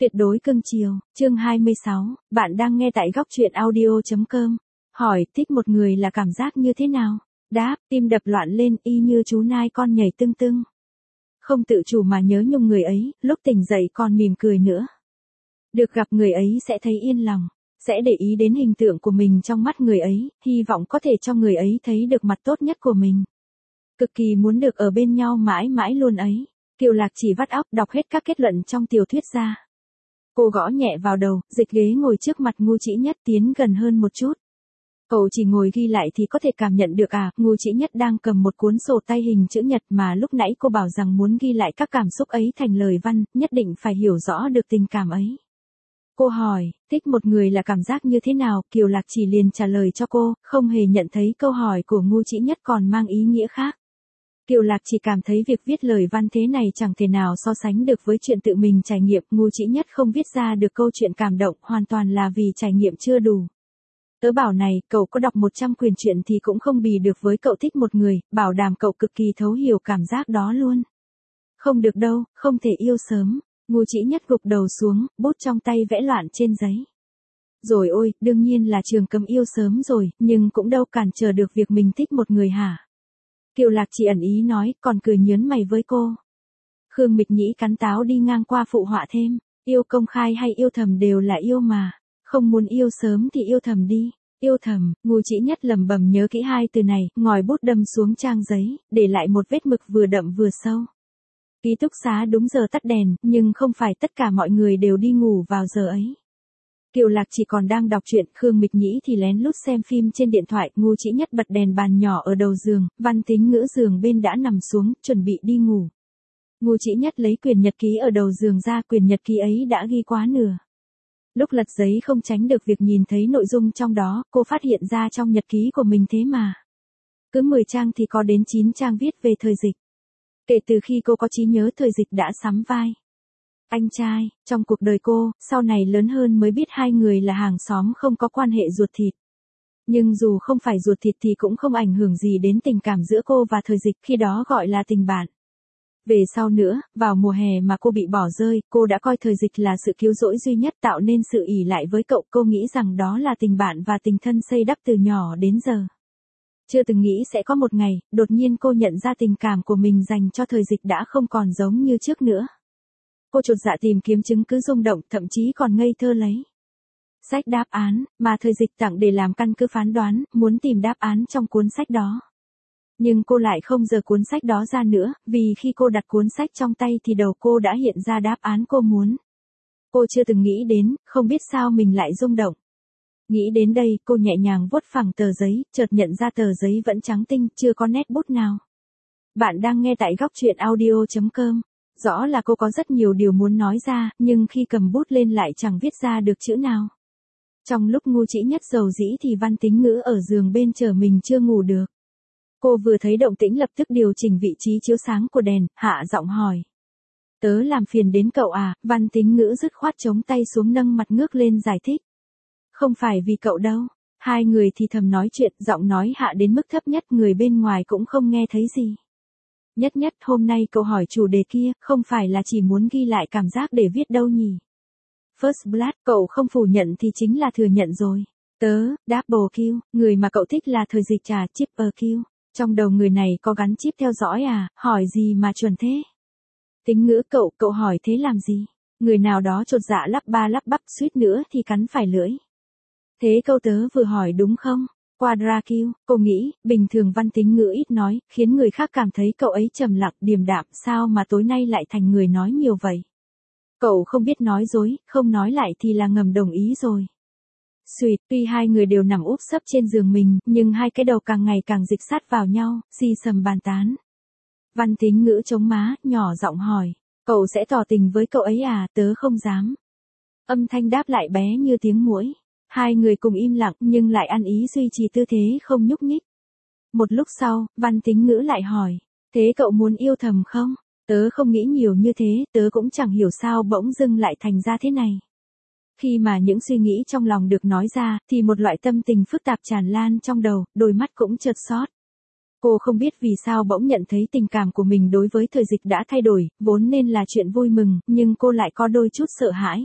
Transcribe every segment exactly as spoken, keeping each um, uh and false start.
Tuyệt đối cưng chiều, chương hai mươi sáu, bạn đang nghe tại góc truyện audio.com. Hỏi, thích một người là cảm giác như thế nào? Đáp, tim đập loạn lên y như chú nai con nhảy tưng tưng. Không tự chủ mà nhớ nhung người ấy, lúc tỉnh dậy còn mỉm cười nữa. Được gặp người ấy sẽ thấy yên lòng, sẽ để ý đến hình tượng của mình trong mắt người ấy, hy vọng có thể cho người ấy thấy được mặt tốt nhất của mình. Cực kỳ muốn được ở bên nhau mãi mãi luôn ấy. Kiều Lạc chỉ vắt óc đọc hết các kết luận trong tiểu thuyết ra. Cô gõ nhẹ vào đầu, dịch ghế ngồi trước mặt Ngô Chỉ Nhất tiến gần hơn một chút. Cậu chỉ ngồi ghi lại thì có thể cảm nhận được à, Ngô Chỉ Nhất đang cầm một cuốn sổ tay hình chữ nhật mà lúc nãy cô bảo rằng muốn ghi lại các cảm xúc ấy thành lời văn, nhất định phải hiểu rõ được tình cảm ấy. Cô hỏi, thích một người là cảm giác như thế nào, Kiều Lạc chỉ liền trả lời cho cô, không hề nhận thấy câu hỏi của Ngô Chỉ Nhất còn mang ý nghĩa khác. Kiều Lạc chỉ cảm thấy việc viết lời văn thế này chẳng thể nào so sánh được với chuyện tự mình trải nghiệm, Ngô Chỉ Nhất không viết ra được câu chuyện cảm động hoàn toàn là vì trải nghiệm chưa đủ. Tớ bảo này, cậu có đọc một trăm quyển truyện thì cũng không bì được với cậu thích một người, bảo đảm cậu cực kỳ thấu hiểu cảm giác đó luôn. Không được đâu, không thể yêu sớm, Ngô Chỉ Nhất gục đầu xuống, bút trong tay vẽ loạn trên giấy. Rồi ôi, đương nhiên là Trường cấm yêu sớm rồi, nhưng cũng đâu cản trở được việc mình thích một người hả? Kiều Lạc chỉ ẩn ý nói, còn cười nhớn mày với cô. Khương Mịch Nhĩ cắn táo đi ngang qua phụ họa thêm, yêu công khai hay yêu thầm đều là yêu mà, không muốn yêu sớm thì yêu thầm đi, yêu thầm, Ngô Chỉ Nhất lẩm bẩm nhớ kỹ hai từ này, ngòi bút đâm xuống trang giấy, để lại một vết mực vừa đậm vừa sâu. Ký túc xá đúng giờ tắt đèn, nhưng không phải tất cả mọi người đều đi ngủ vào giờ ấy. Kiều Lạc chỉ còn đang đọc truyện, Khương Mịch Nhĩ thì lén lút xem phim trên điện thoại, Ngô Chỉ Nhất bật đèn bàn nhỏ ở đầu giường, Văn Tính Ngữ giường bên đã nằm xuống, chuẩn bị đi ngủ. Ngô Chỉ Nhất lấy quyển nhật ký ở đầu giường ra, quyển nhật ký ấy đã ghi quá nửa. Lúc lật giấy không tránh được việc nhìn thấy nội dung trong đó, cô phát hiện ra trong nhật ký của mình thế mà. Cứ mười trang thì có đến chín trang viết về thời dịch. Kể từ khi cô có trí nhớ thời dịch đã sắm vai anh trai, trong cuộc đời cô, sau này lớn hơn mới biết hai người là hàng xóm không có quan hệ ruột thịt. Nhưng dù không phải ruột thịt thì cũng không ảnh hưởng gì đến tình cảm giữa cô và thời dịch, khi đó gọi là tình bạn. Về sau nữa, vào mùa hè mà cô bị bỏ rơi, cô đã coi thời dịch là sự cứu rỗi duy nhất tạo nên sự ỷ lại với cậu, cô nghĩ rằng đó là tình bạn và tình thân xây đắp từ nhỏ đến giờ. Chưa từng nghĩ sẽ có một ngày, đột nhiên cô nhận ra tình cảm của mình dành cho thời dịch đã không còn giống như trước nữa. Cô chột dạ tìm kiếm chứng cứ rung động, thậm chí còn ngây thơ lấy sách đáp án, mà thời dịch tặng để làm căn cứ phán đoán, muốn tìm đáp án trong cuốn sách đó. Nhưng cô lại không giở cuốn sách đó ra nữa, vì khi cô đặt cuốn sách trong tay thì đầu cô đã hiện ra đáp án cô muốn. Cô chưa từng nghĩ đến, không biết sao mình lại rung động. Nghĩ đến đây, cô nhẹ nhàng vuốt phẳng tờ giấy, chợt nhận ra tờ giấy vẫn trắng tinh, chưa có nét bút nào. Bạn đang nghe tại góc truyện audio.com. Rõ là cô có rất nhiều điều muốn nói ra, nhưng khi cầm bút lên lại chẳng viết ra được chữ nào. Trong lúc Ngô Chỉ Nhất rầu rĩ thì Văn Tính Ngữ ở giường bên chờ mình chưa ngủ được. Cô vừa thấy động tĩnh lập tức điều chỉnh vị trí chiếu sáng của đèn, hạ giọng hỏi. Tớ làm phiền đến cậu à, Văn Tính Ngữ dứt khoát chống tay xuống nâng mặt ngước lên giải thích. Không phải vì cậu đâu, hai người thì thầm nói chuyện, giọng nói hạ đến mức thấp nhất, người bên ngoài cũng không nghe thấy gì. Nhất Nhất, hôm nay cậu hỏi chủ đề kia, không phải là chỉ muốn ghi lại cảm giác để viết đâu nhỉ? First Blood, cậu không phủ nhận thì chính là thừa nhận rồi. Tớ, Double Kill, người mà cậu thích là thời dịch trà, Triple Kill. Trong đầu người này có gắn chip theo dõi à, hỏi gì mà chuẩn thế? Tính Ngữ, cậu, cậu hỏi thế làm gì? Người nào đó chột dạ lắp ba lắp bắp, suýt nữa thì cắn phải lưỡi. Thế câu tớ vừa hỏi đúng không? Quadra Kill, cô nghĩ, bình thường Văn Tính Ngữ ít nói, khiến người khác cảm thấy cậu ấy trầm lặng, điềm đạm, sao mà tối nay lại thành người nói nhiều vậy? Cậu không biết nói dối, không nói lại thì là ngầm đồng ý rồi. Xuyệt, tuy hai người đều nằm úp sấp trên giường mình, nhưng hai cái đầu càng ngày càng dịch sát vào nhau, xì xầm bàn tán. Văn Tính Ngữ chống má, nhỏ giọng hỏi, cậu sẽ tỏ tình với cậu ấy à, tớ không dám. Âm thanh đáp lại bé như tiếng muỗi. Hai người cùng im lặng nhưng lại ăn ý duy trì tư thế không nhúc nhích. Một lúc sau, Văn Tính Ngữ lại hỏi, thế cậu muốn yêu thầm không? Tớ không nghĩ nhiều như thế, tớ cũng chẳng hiểu sao bỗng dưng lại thành ra thế này. Khi mà những suy nghĩ trong lòng được nói ra, thì một loại tâm tình phức tạp tràn lan trong đầu, đôi mắt cũng chợt xót. Cô không biết vì sao bỗng nhận thấy tình cảm của mình đối với Thời Dịch đã thay đổi, vốn nên là chuyện vui mừng, nhưng cô lại có đôi chút sợ hãi.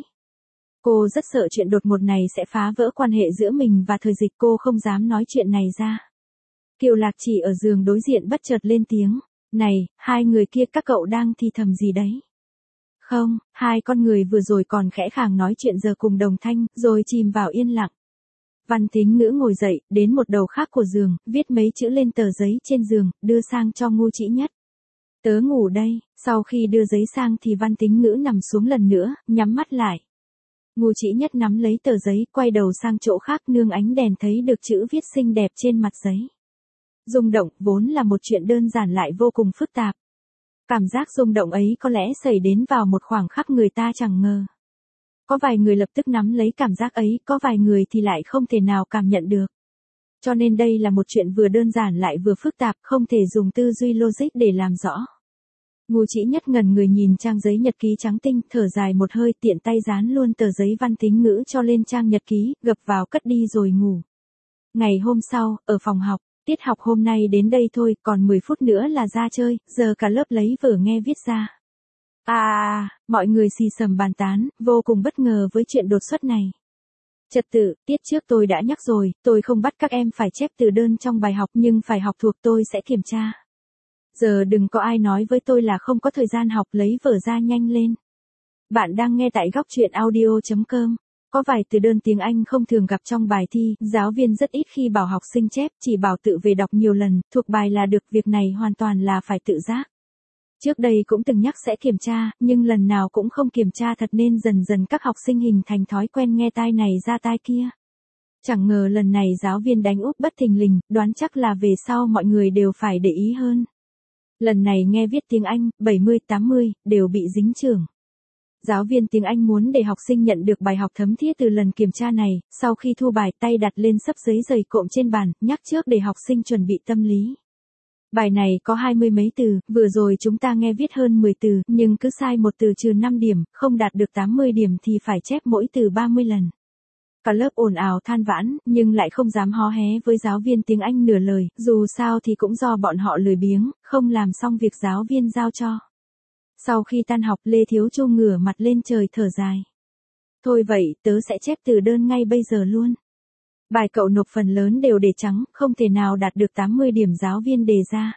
Cô rất sợ chuyện đột ngột này sẽ phá vỡ quan hệ giữa mình và Thời Dịch, cô không dám nói chuyện này ra. Kiều Lạc Chỉ ở giường đối diện bất chợt lên tiếng, này, hai người kia các cậu đang thì thầm gì đấy? Không, hai con người vừa rồi còn khẽ khàng nói chuyện giờ cùng đồng thanh, rồi chìm vào yên lặng. Văn Thính Ngữ ngồi dậy, đến một đầu khác của giường, viết mấy chữ lên tờ giấy trên giường, đưa sang cho Ngô Chỉ Nhất. Tớ ngủ đây, sau khi đưa giấy sang thì Văn Thính Ngữ nằm xuống lần nữa, nhắm mắt lại. Ngô Chỉ Nhất nắm lấy tờ giấy, quay đầu sang chỗ khác, nương ánh đèn thấy được chữ viết xinh đẹp trên mặt giấy. Rung động, vốn là một chuyện đơn giản lại vô cùng phức tạp. Cảm giác rung động ấy có lẽ xảy đến vào một khoảng khắc người ta chẳng ngờ. Có vài người lập tức nắm lấy cảm giác ấy, có vài người thì lại không thể nào cảm nhận được. Cho nên đây là một chuyện vừa đơn giản lại vừa phức tạp, không thể dùng tư duy logic để làm rõ. Ngô Chỉ Nhất ngẩn người nhìn trang giấy nhật ký trắng tinh, thở dài một hơi, tiện tay dán luôn tờ giấy Văn Thính Ngữ cho lên trang nhật ký, gập vào cất đi rồi ngủ. Ngày hôm sau, ở phòng học, tiết học hôm nay đến đây thôi, còn mười phút nữa là ra chơi, giờ cả lớp lấy vở nghe viết ra. À, à, mọi người xì xầm bàn tán, vô cùng bất ngờ với chuyện đột xuất này. Trật tự, tiết trước tôi đã nhắc rồi, tôi không bắt các em phải chép từ đơn trong bài học nhưng phải học thuộc, tôi sẽ kiểm tra. Giờ đừng có ai nói với tôi là không có thời gian học, lấy vở ra nhanh lên. Bạn đang nghe tại góc truyện audio chấm com. Có vài từ đơn tiếng Anh không thường gặp trong bài thi, giáo viên rất ít khi bảo học sinh chép, chỉ bảo tự về đọc nhiều lần, thuộc bài là được, việc này hoàn toàn là phải tự giác. Trước đây cũng từng nhắc sẽ kiểm tra, nhưng lần nào cũng không kiểm tra thật nên dần dần các học sinh hình thành thói quen nghe tai này ra tai kia. Chẳng ngờ lần này giáo viên đánh úp bất thình lình, đoán chắc là về sau mọi người đều phải để ý hơn. Lần này nghe viết tiếng Anh, bảy mươi tám mươi, đều bị dính chưởng. Giáo viên tiếng Anh muốn để học sinh nhận được bài học thấm thía từ lần kiểm tra này, sau khi thu bài tay đặt lên xấp giấy dày cộm trên bàn, nhắc trước để học sinh chuẩn bị tâm lý. Bài này có hai mươi mấy từ, vừa rồi chúng ta nghe viết hơn mười từ, nhưng cứ sai một từ trừ năm điểm, không đạt được tám mươi điểm thì phải chép mỗi từ ba mươi lần. Cả lớp ồn ào than vãn, nhưng lại không dám hó hé với giáo viên tiếng Anh nửa lời, dù sao thì cũng do bọn họ lười biếng, không làm xong việc giáo viên giao cho. Sau khi tan học, Lê Thiếu Chu ngửa mặt lên trời thở dài. Thôi vậy, tớ sẽ chép từ đơn ngay bây giờ luôn. Bài cậu nộp phần lớn đều để trắng, không thể nào đạt được tám mươi điểm giáo viên đề ra.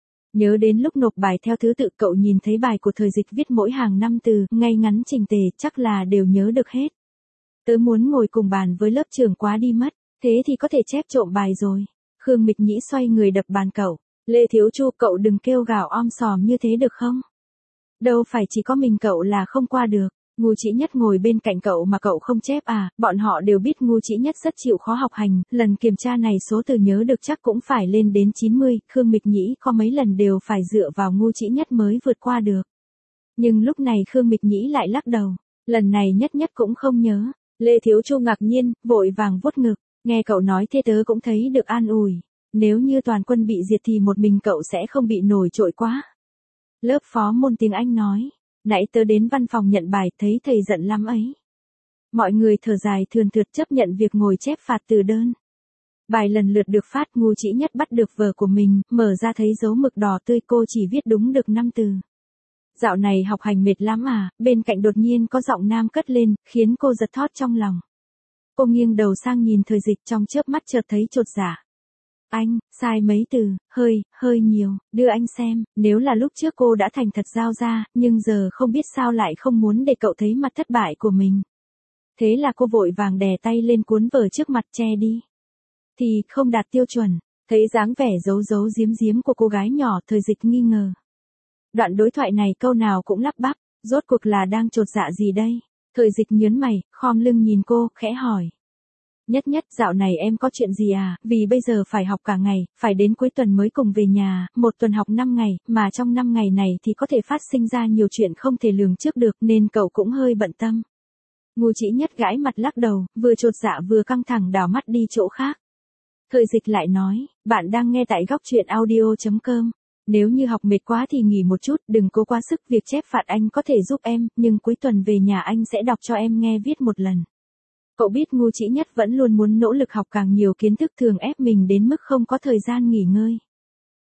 Nhớ đến lúc nộp bài theo thứ tự, cậu nhìn thấy bài của Thời Dịch viết mỗi hàng năm từ, ngay ngắn chỉnh tề, chắc là đều nhớ được hết. Tớ muốn ngồi cùng bàn với lớp trưởng quá đi mất, thế thì có thể chép trộm bài rồi. Khương Mịch Nhĩ xoay người đập bàn cậu. Lê Thiếu Chu, cậu đừng kêu gào om sòm như thế được không? Đâu phải chỉ có mình cậu là không qua được. Ngô Chỉ Nhất ngồi bên cạnh cậu mà cậu không chép à? Bọn họ đều biết Ngô Chỉ Nhất rất chịu khó học hành, lần kiểm tra này số từ nhớ được chắc cũng phải lên đến chín mươi, Khương Mịch Nhĩ có mấy lần đều phải dựa vào Ngô Chỉ Nhất mới vượt qua được. Nhưng lúc này Khương Mịch Nhĩ lại lắc đầu, lần này Nhất Nhất cũng không nhớ. Lê Thiếu Chu ngạc nhiên, vội vàng vuốt ngực, nghe cậu nói thế tớ cũng thấy được an ủi. Nếu như toàn quân bị diệt thì một mình cậu sẽ không bị nổi trội quá. Lớp phó môn tiếng Anh nói, nãy tớ đến văn phòng nhận bài, thấy thầy giận lắm ấy. Mọi người thở dài thườn thượt chấp nhận việc ngồi chép phạt từ đơn. Bài lần lượt được phát, Ngô Chỉ Nhất bắt được vở của mình, mở ra thấy dấu mực đỏ tươi, cô chỉ viết đúng được năm từ. Dạo này học hành mệt lắm à? Bên cạnh đột nhiên có giọng nam cất lên, khiến cô giật thót trong lòng. Cô nghiêng đầu sang nhìn Thời Dịch, trong chớp mắt chợt thấy chột dạ. Anh, sai mấy từ, hơi, hơi nhiều, đưa anh xem. Nếu là lúc trước cô đã thành thật giao ra, nhưng giờ không biết sao lại không muốn để cậu thấy mặt thất bại của mình. Thế là cô vội vàng đè tay lên cuốn vở trước mặt che đi. Thì không đạt tiêu chuẩn, thấy dáng vẻ giấu giấu giếm giếm của cô gái nhỏ, Thời Dịch nghi ngờ. Đoạn đối thoại này câu nào cũng lắp bắp, rốt cuộc là đang chột dạ gì đây? Thời Dịch nhớn mày, khom lưng nhìn cô, khẽ hỏi. Nhất Nhất, dạo này em có chuyện gì à? Vì bây giờ phải học cả ngày, phải đến cuối tuần mới cùng về nhà, một tuần học năm ngày, mà trong năm ngày này thì có thể phát sinh ra nhiều chuyện không thể lường trước được nên cậu cũng hơi bận tâm. Ngô Chỉ Nhất gãi mặt lắc đầu, vừa chột dạ vừa căng thẳng đảo mắt đi chỗ khác. Thời Dịch lại nói, bạn đang nghe tại góc truyện audio chấm com. Nếu như học mệt quá thì nghỉ một chút, đừng cố quá sức, việc chép phạt anh có thể giúp em, nhưng cuối tuần về nhà anh sẽ đọc cho em nghe viết một lần. Cậu biết Ngô Chỉ Nhất vẫn luôn muốn nỗ lực học càng nhiều kiến thức, thường ép mình đến mức không có thời gian nghỉ ngơi.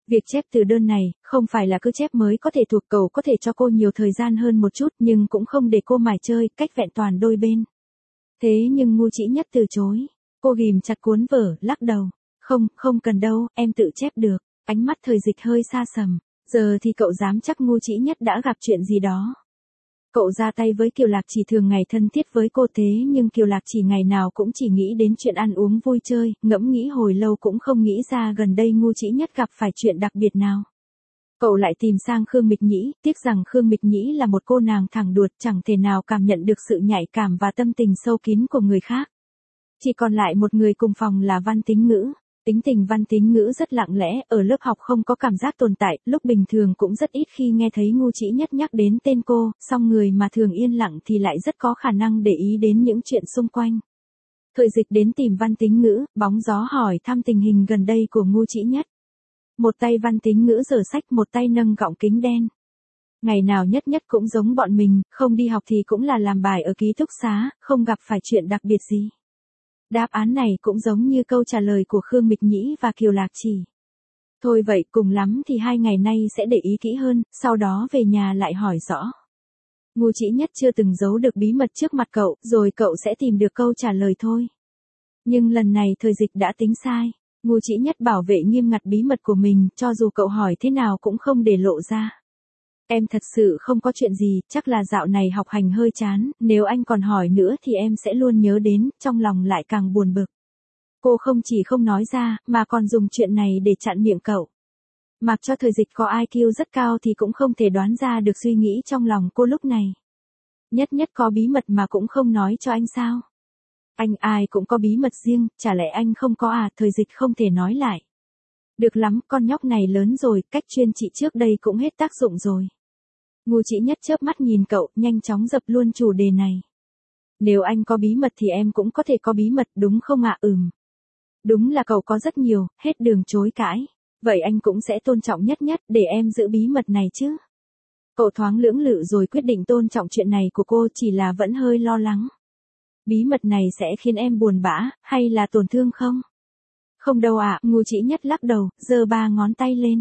Việc chép từ đơn này, không phải là cứ chép mới có thể thuộc, cậu có thể cho cô nhiều thời gian hơn một chút nhưng cũng không để cô mải chơi, cách vẹn toàn đôi bên. Thế nhưng Ngu Chỉ Nhất từ chối. Cô ghim chặt cuốn vở, lắc đầu. Không, không cần đâu, em tự chép được. Ánh mắt Thời Dịch hơi xa sầm. Giờ thì cậu dám chắc Ngu Chỉ Nhất đã gặp chuyện gì đó. Cậu ra tay với Kiều Lạc Chỉ thường ngày thân thiết với cô, thế nhưng Kiều Lạc Chỉ ngày nào cũng chỉ nghĩ đến chuyện ăn uống vui chơi, ngẫm nghĩ hồi lâu cũng không nghĩ ra gần đây Ngu Chỉ Nhất gặp phải chuyện đặc biệt nào. Cậu lại tìm sang Khương Mịch Nhĩ, tiếc rằng Khương Mịch Nhĩ là một cô nàng thẳng đuột, chẳng thể nào cảm nhận được sự nhạy cảm và tâm tình sâu kín của người khác. Chỉ còn lại một người cùng phòng là Văn Tính Ngữ. Tính tình Văn Tính Ngữ rất lặng lẽ, ở lớp học không có cảm giác tồn tại, lúc bình thường cũng rất ít khi nghe thấy Ngu Chỉ Nhất nhắc đến tên cô, song người mà thường yên lặng thì lại rất có khả năng để ý đến những chuyện xung quanh. Thời Dịch đến tìm Văn Tính Ngữ, bóng gió hỏi thăm tình hình gần đây của Ngu Chỉ Nhất. Một tay Văn Tính Ngữ giở sách, một tay nâng gọng kính đen. Ngày nào Nhất Nhất cũng giống bọn mình, không đi học thì cũng là làm bài ở ký túc xá, không gặp phải chuyện đặc biệt gì. Đáp án này cũng giống như câu trả lời của Khương Mịch Nhĩ và Kiều Lạc Chỉ. Thôi vậy, cùng lắm thì hai ngày nay sẽ để ý kỹ hơn, sau đó về nhà lại hỏi rõ. Ngu Chỉ Nhất chưa từng giấu được bí mật trước mặt cậu, rồi cậu sẽ tìm được câu trả lời thôi. Nhưng lần này Thời Dịch đã tính sai. Ngu Chỉ Nhất bảo vệ nghiêm ngặt bí mật của mình, cho dù cậu hỏi thế nào cũng không để lộ ra. Em thật sự không có chuyện gì, chắc là dạo này học hành hơi chán, nếu anh còn hỏi nữa thì em sẽ luôn nhớ đến, trong lòng lại càng buồn bực. Cô không chỉ không nói ra, mà còn dùng chuyện này để chặn miệng cậu. Mặc cho Thời Dịch có i kiu rất cao thì cũng không thể đoán ra được suy nghĩ trong lòng cô lúc này. Nhất Nhất có bí mật mà cũng không nói cho anh sao? Anh ai cũng có bí mật riêng, chả lẽ anh không có à? Thời Dịch không thể nói lại. Được lắm, con nhóc này lớn rồi, cách chuyên trị trước đây cũng hết tác dụng rồi. Ngu Chỉ Nhất chớp mắt nhìn cậu, nhanh chóng dập luôn chủ đề này. Nếu anh có bí mật thì em cũng có thể có bí mật, đúng không ạ? Ừm. Đúng là cậu có rất nhiều, hết đường chối cãi. Vậy anh cũng sẽ tôn trọng Nhất Nhất để em giữ bí mật này chứ? Cậu thoáng lưỡng lự rồi quyết định tôn trọng chuyện này của cô, chỉ là vẫn hơi lo lắng. Bí mật này sẽ khiến em buồn bã, hay là tổn thương không? Không đâu ạ, Ngu Chỉ Nhất lắc đầu, giơ ba ngón tay lên.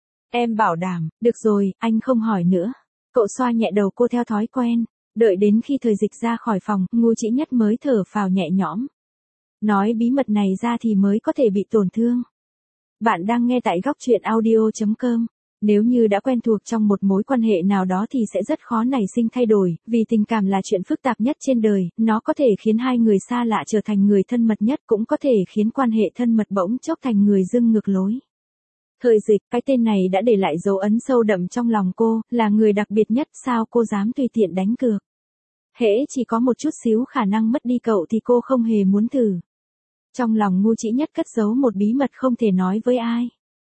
Em bảo đảm, được rồi, anh không hỏi nữa. Cậu xoa nhẹ đầu cô theo thói quen. Đợi đến khi Thời Dịch ra khỏi phòng, Ngu Chỉ Nhất mới thở phào nhẹ nhõm. Nói bí mật này ra thì mới có thể bị tổn thương. Bạn đang nghe tại góc truyện audio chấm com. Nếu như đã quen thuộc trong một mối quan hệ nào đó thì sẽ rất khó nảy sinh thay đổi, vì tình cảm là chuyện phức tạp nhất trên đời, nó có thể khiến hai người xa lạ trở thành người thân mật nhất, cũng có thể khiến quan hệ thân mật bỗng chốc thành người dưng ngược lối. Thời Dịch, cái tên này đã để lại dấu ấn sâu đậm trong lòng cô, là người đặc biệt nhất, sao cô dám tùy tiện đánh cược. Hễ chỉ có một chút xíu khả năng mất đi cậu thì cô không hề muốn thử. Trong lòng Ngu Chỉ Nhất cất giấu một bí mật không thể nói với ai.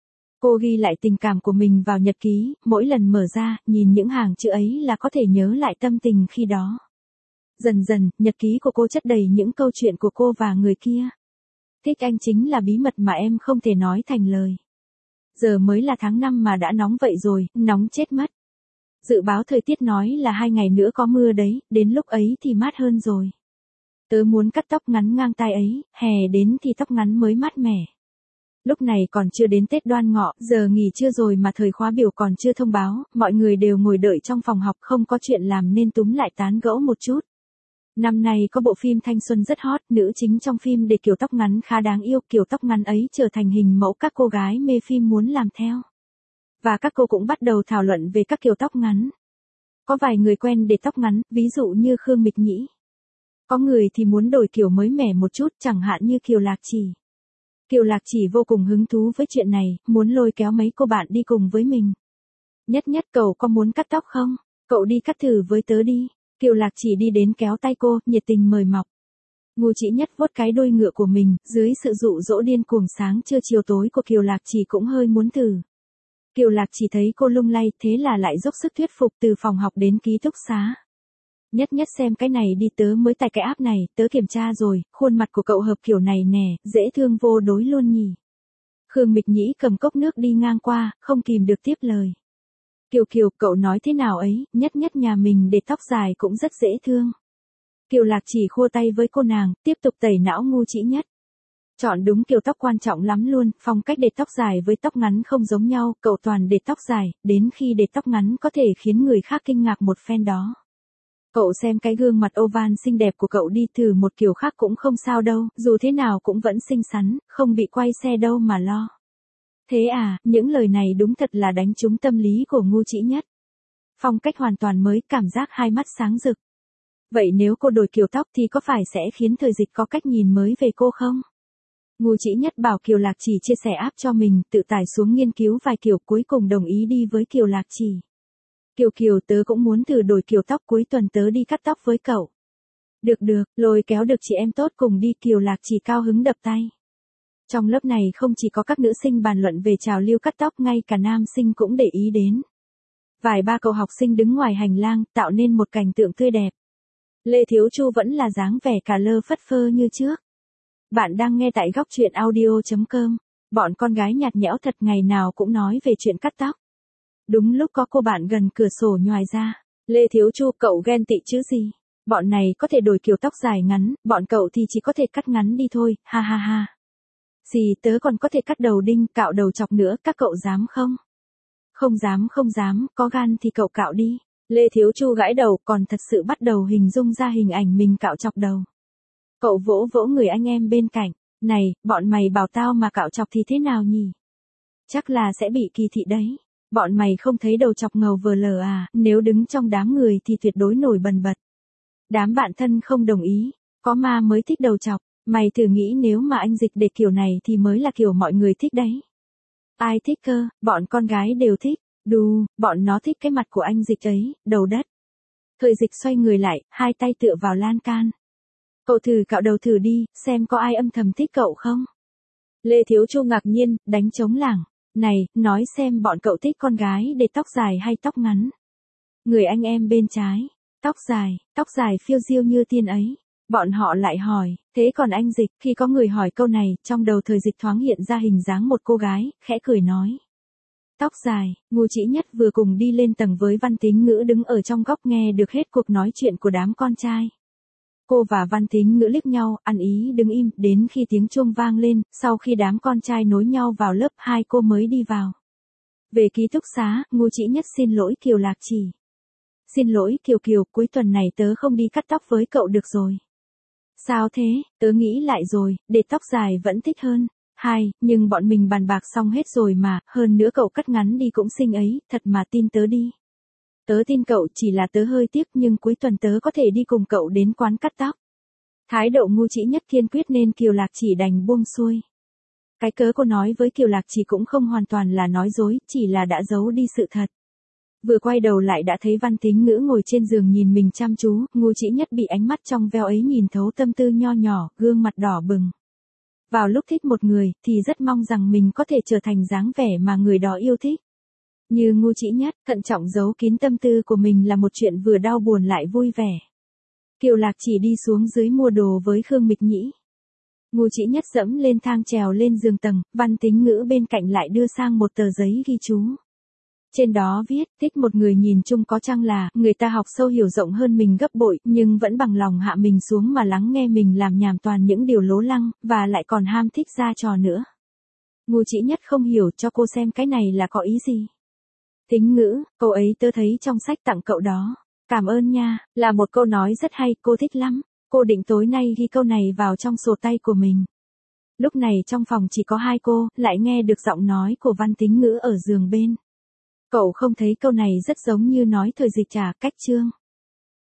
Cô ghi lại tình cảm của mình vào nhật ký, mỗi lần mở ra, nhìn những hàng chữ ấy là có thể nhớ lại tâm tình khi đó. Dần dần, nhật ký của cô chất đầy những câu chuyện của cô và người kia. Thích anh chính là bí mật mà em không thể nói thành lời. Giờ mới là tháng năm mà đã nóng vậy rồi, nóng chết mất. Dự báo thời tiết nói là hai ngày nữa có mưa đấy, đến lúc ấy thì mát hơn rồi. Tớ muốn cắt tóc ngắn ngang tai ấy, hè đến thì tóc ngắn mới mát mẻ. Lúc này còn chưa đến Tết Đoan Ngọ, giờ nghỉ trưa rồi mà thời khóa biểu còn chưa thông báo, mọi người đều ngồi đợi trong phòng học, không có chuyện làm nên túm lại tán gẫu một chút. Năm nay có bộ phim thanh xuân rất hot, nữ chính trong phim để kiểu tóc ngắn khá đáng yêu, kiểu tóc ngắn ấy trở thành hình mẫu các cô gái mê phim muốn làm theo. Và các cô cũng bắt đầu thảo luận về các kiểu tóc ngắn. Có vài người quen để tóc ngắn, ví dụ như Khương Mịch Nhĩ. Có người thì muốn đổi kiểu mới mẻ một chút, chẳng hạn như Kiều Lạc Chỉ. Kiều Lạc Chỉ vô cùng hứng thú với chuyện này, muốn lôi kéo mấy cô bạn đi cùng với mình. Nhất Nhất, cậu có muốn cắt tóc không? Cậu đi cắt thử với tớ đi. Kiều Lạc Chỉ đi đến kéo tay cô, nhiệt tình mời mọc. Ngu Chỉ Nhất vuốt cái đuôi ngựa của mình, dưới sự dụ dỗ điên cuồng sáng trưa chiều tối của Kiều Lạc Chỉ cũng hơi muốn thử. Kiều Lạc Chỉ thấy cô lung lay, thế là lại dốc sức thuyết phục từ phòng học đến ký túc xá. Nhất Nhất xem cái này đi, tớ mới tải cái app này, tớ kiểm tra rồi, khuôn mặt của cậu hợp kiểu này nè, dễ thương vô đối luôn nhỉ. Khương Mịch Nhĩ cầm cốc nước đi ngang qua, không kìm được tiếp lời. Kiều Kiều, cậu nói thế nào ấy, Nhất Nhất nhà mình để tóc dài cũng rất dễ thương. Kiều Lạc Chỉ khua tay với cô nàng, tiếp tục tẩy não Ngu Chỉ Nhất. Chọn đúng kiểu tóc quan trọng lắm luôn, phong cách để tóc dài với tóc ngắn không giống nhau, cậu toàn để tóc dài, đến khi để tóc ngắn có thể khiến người khác kinh ngạc một phen đó. Cậu xem cái gương mặt oval xinh đẹp của cậu đi thử một kiểu khác cũng không sao đâu, dù thế nào cũng vẫn xinh xắn, không bị quay xe đâu mà lo. Thế à, những lời này đúng thật là đánh trúng tâm lý của Ngu Chỉ Nhất. Phong cách hoàn toàn mới, cảm giác hai mắt sáng rực. Vậy nếu cô đổi kiểu tóc thì có phải sẽ khiến thời dịch có cách nhìn mới về cô không? Ngu Chỉ Nhất bảo Kiều Lạc Chỉ chia sẻ app cho mình, tự tải xuống nghiên cứu vài kiểu, cuối cùng đồng ý đi với Kiều Lạc Chỉ. Kiều Kiều, tớ cũng muốn thử đổi kiểu tóc, cuối tuần tớ đi cắt tóc với cậu. Được được, lôi kéo được chị em tốt cùng đi, Kiều Lạc Chỉ cao hứng đập tay. Trong lớp này không chỉ có các nữ sinh bàn luận về trào lưu cắt tóc, ngay cả nam sinh cũng để ý đến. Vài ba cậu học sinh đứng ngoài hành lang, tạo nên một cảnh tượng tươi đẹp. Lê Thiếu Chu vẫn là dáng vẻ cả lơ phất phơ như trước. Bạn đang nghe tại góc truyện audio chấm com. Bọn con gái nhạt nhẽo thật, ngày nào cũng nói về chuyện cắt tóc. Đúng lúc có cô bạn gần cửa sổ nhoài ra. Lê Thiếu Chu, cậu ghen tị chứ gì? Bọn này có thể đổi kiểu tóc dài ngắn, bọn cậu thì chỉ có thể cắt ngắn đi thôi, ha ha ha. Gì, tớ còn có thể cắt đầu đinh, cạo đầu chọc nữa, các cậu dám không? Không dám không dám, có gan thì cậu cạo đi. Lê Thiếu Chu gãi đầu, còn thật sự bắt đầu hình dung ra hình ảnh mình cạo chọc đầu. Cậu vỗ vỗ người anh em bên cạnh. Này, bọn mày bảo tao mà cạo chọc thì thế nào nhỉ? Chắc là sẽ bị kỳ thị đấy. Bọn mày không thấy đầu chọc ngầu vờ lờ à, nếu đứng trong đám người thì tuyệt đối nổi bần bật. Đám bạn thân không đồng ý, có ma mới thích đầu chọc, mày thử nghĩ nếu mà anh Dịch để kiểu này thì mới là kiểu mọi người thích đấy. Ai thích cơ, bọn con gái đều thích, đù, bọn nó thích cái mặt của anh Dịch ấy, đầu đất. Thời Dịch xoay người lại, hai tay tựa vào lan can. Cậu thử cạo đầu thử đi, xem có ai âm thầm thích cậu không? Lê Thiếu Chu ngạc nhiên, đánh trống lảng. Này, nói xem bọn cậu thích con gái để tóc dài hay tóc ngắn? Người anh em bên trái, tóc dài, tóc dài phiêu diêu như tiên ấy. Bọn họ lại hỏi, thế còn anh Dịch? Khi có người hỏi câu này, trong đầu Thời Dịch thoáng hiện ra hình dáng một cô gái, khẽ cười nói. Tóc dài. Ngu Chỉ Nhất vừa cùng đi lên tầng với Văn Tính Ngữ đứng ở trong góc nghe được hết cuộc nói chuyện của đám con trai. Cô và Văn Tính Ngữ liếc nhau, ăn ý đứng im, đến khi tiếng chuông vang lên, sau khi đám con trai nối nhau vào lớp, hai cô mới đi vào. Về ký túc xá, Ngu Chỉ Nhất xin lỗi Kiều Lạc Chỉ. Xin lỗi Kiều Kiều, cuối tuần này tớ không đi cắt tóc với cậu được rồi. Sao thế, tớ nghĩ lại rồi, để tóc dài vẫn thích hơn. Hai, nhưng bọn mình bàn bạc xong hết rồi mà, hơn nữa cậu cắt ngắn đi cũng xinh ấy, thật mà, tin tớ đi. Tớ tin cậu, chỉ là tớ hơi tiếc, nhưng cuối tuần tớ có thể đi cùng cậu đến quán cắt tóc. Thái độ Ngu Chỉ Nhất kiên quyết nên Kiều Lạc Chỉ đành buông xuôi. Cái cớ cô nói với Kiều Lạc Chỉ cũng không hoàn toàn là nói dối, chỉ là đã giấu đi sự thật. Vừa quay đầu lại đã thấy Văn Tính Ngữ ngồi trên giường nhìn mình chăm chú, Ngu Chỉ Nhất bị ánh mắt trong veo ấy nhìn thấu tâm tư nho nhỏ, gương mặt đỏ bừng. Vào lúc thích một người, thì rất mong rằng mình có thể trở thành dáng vẻ mà người đó yêu thích. Như Ngu Chỉ Nhất, thận trọng giấu kín tâm tư của mình là một chuyện vừa đau buồn lại vui vẻ. Kiều Lạc Chỉ đi xuống dưới mua đồ với Khương Mịch Nhĩ. Ngu Chỉ Nhất dẫm lên thang trèo lên giường tầng, Văn Tính Ngữ bên cạnh lại đưa sang một tờ giấy ghi chú. Trên đó viết, thích một người nhìn chung có chăng là, người ta học sâu hiểu rộng hơn mình gấp bội, nhưng vẫn bằng lòng hạ mình xuống mà lắng nghe mình làm nhảm toàn những điều lố lăng, và lại còn ham thích ra trò nữa. Ngu Chỉ Nhất không hiểu, cho cô xem cái này là có ý gì. Tính Ngữ, câu ấy tớ thấy trong sách tặng cậu đó. Cảm ơn nha, là một câu nói rất hay, cô thích lắm. Cô định tối nay ghi câu này vào trong sổ tay của mình. Lúc này trong phòng chỉ có hai cô, lại nghe được giọng nói của Văn Tính Ngữ ở giường bên. Cậu không thấy câu này rất giống như nói Thời Dịch à, cách chương.